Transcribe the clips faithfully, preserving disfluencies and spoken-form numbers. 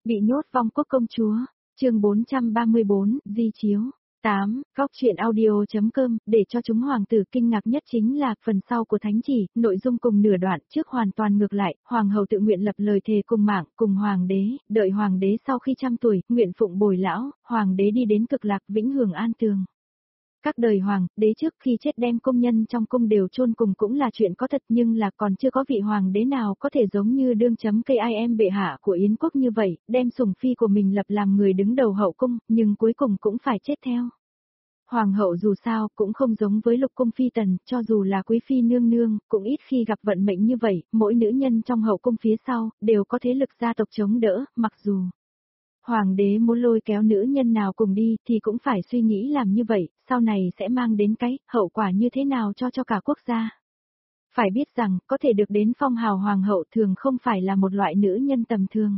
Bị nhốt vong quốc công chúa, chương bốn trăm ba mươi bốn, di chiếu. tám. Góc truyện audio.com, để cho chúng hoàng tử kinh ngạc nhất chính là phần sau của thánh chỉ, nội dung cùng nửa đoạn trước hoàn toàn ngược lại, hoàng hậu tự nguyện lập lời thề cùng mạng, cùng hoàng đế, đợi hoàng đế sau khi trăm tuổi, nguyện phụng bồi lão, hoàng đế đi đến cực lạc vĩnh hưởng an tường. Các đời hoàng, đế trước khi chết đem công nhân trong cung đều chôn cùng cũng là chuyện có thật, nhưng là còn chưa có vị hoàng đế nào có thể giống như đương chấm kim bệ hạ của Yến quốc như vậy, đem sủng phi của mình lập làm người đứng đầu hậu cung, nhưng cuối cùng cũng phải chết theo. Hoàng hậu dù sao cũng không giống với lục cung phi tần, cho dù là quý phi nương nương, cũng ít khi gặp vận mệnh như vậy, mỗi nữ nhân trong hậu cung phía sau, đều có thế lực gia tộc chống đỡ, mặc dù hoàng đế muốn lôi kéo nữ nhân nào cùng đi thì cũng phải suy nghĩ làm như vậy, sau này sẽ mang đến cái hậu quả như thế nào cho cho cả quốc gia. Phải biết rằng, có thể được đến phong hào hoàng hậu thường không phải là một loại nữ nhân tầm thường.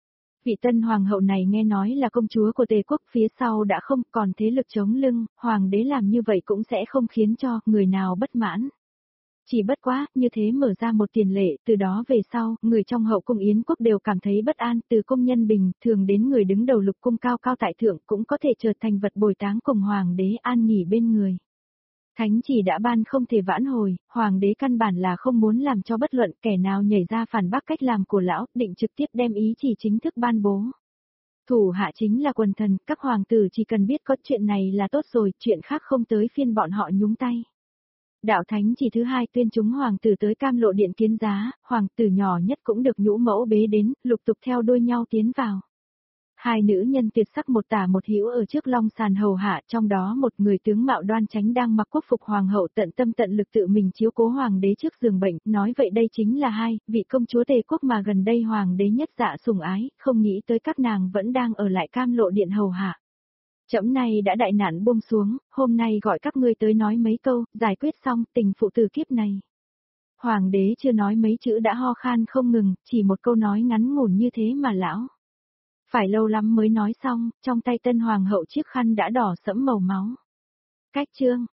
Vị tân hoàng hậu này nghe nói là công chúa của Tề quốc, phía sau đã không còn thế lực chống lưng, hoàng đế làm như vậy cũng sẽ không khiến cho người nào bất mãn. Chỉ bất quá, như thế mở ra một tiền lệ, từ đó về sau, người trong hậu cung Yến quốc đều cảm thấy bất an, từ công nhân bình thường đến người đứng đầu lục cung cao cao tại thượng cũng có thể trở thành vật bồi táng cùng hoàng đế an nghỉ bên người. Thánh chỉ đã ban không thể vãn hồi, hoàng đế căn bản là không muốn làm cho bất luận kẻ nào nhảy ra phản bác cách làm của lão, định trực tiếp đem ý chỉ chính thức ban bố. Thủ hạ chính là quần thần, các hoàng tử chỉ cần biết có chuyện này là tốt rồi, chuyện khác không tới phiên bọn họ nhúng tay. Đạo thánh chỉ thứ hai tuyên chúng hoàng tử tới Cam Lộ điện kiến giá, hoàng tử nhỏ nhất cũng được nhũ mẫu bế đến, lục tục theo đuôi nhau tiến vào. Hai nữ nhân tuyệt sắc một tả một hữu ở trước long sàn hầu hạ, trong đó một người tướng mạo đoan chánh đang mặc quốc phục hoàng hậu tận tâm tận lực tự mình chiếu cố hoàng đế trước giường bệnh, nói vậy đây chính là hai vị công chúa Tề quốc mà gần đây hoàng đế nhất dạ sủng ái, không nghĩ tới các nàng vẫn đang ở lại Cam Lộ điện hầu hạ. Trẫm này đã đại nạn buông xuống, hôm nay gọi các ngươi tới nói mấy câu, giải quyết xong tình phụ tử kiếp này. Hoàng đế chưa nói mấy chữ đã ho khan không ngừng, chỉ một câu nói ngắn ngủn như thế mà lão phải lâu lắm mới nói xong, trong tay tân hoàng hậu chiếc khăn đã đỏ sẫm màu máu. Cách chương,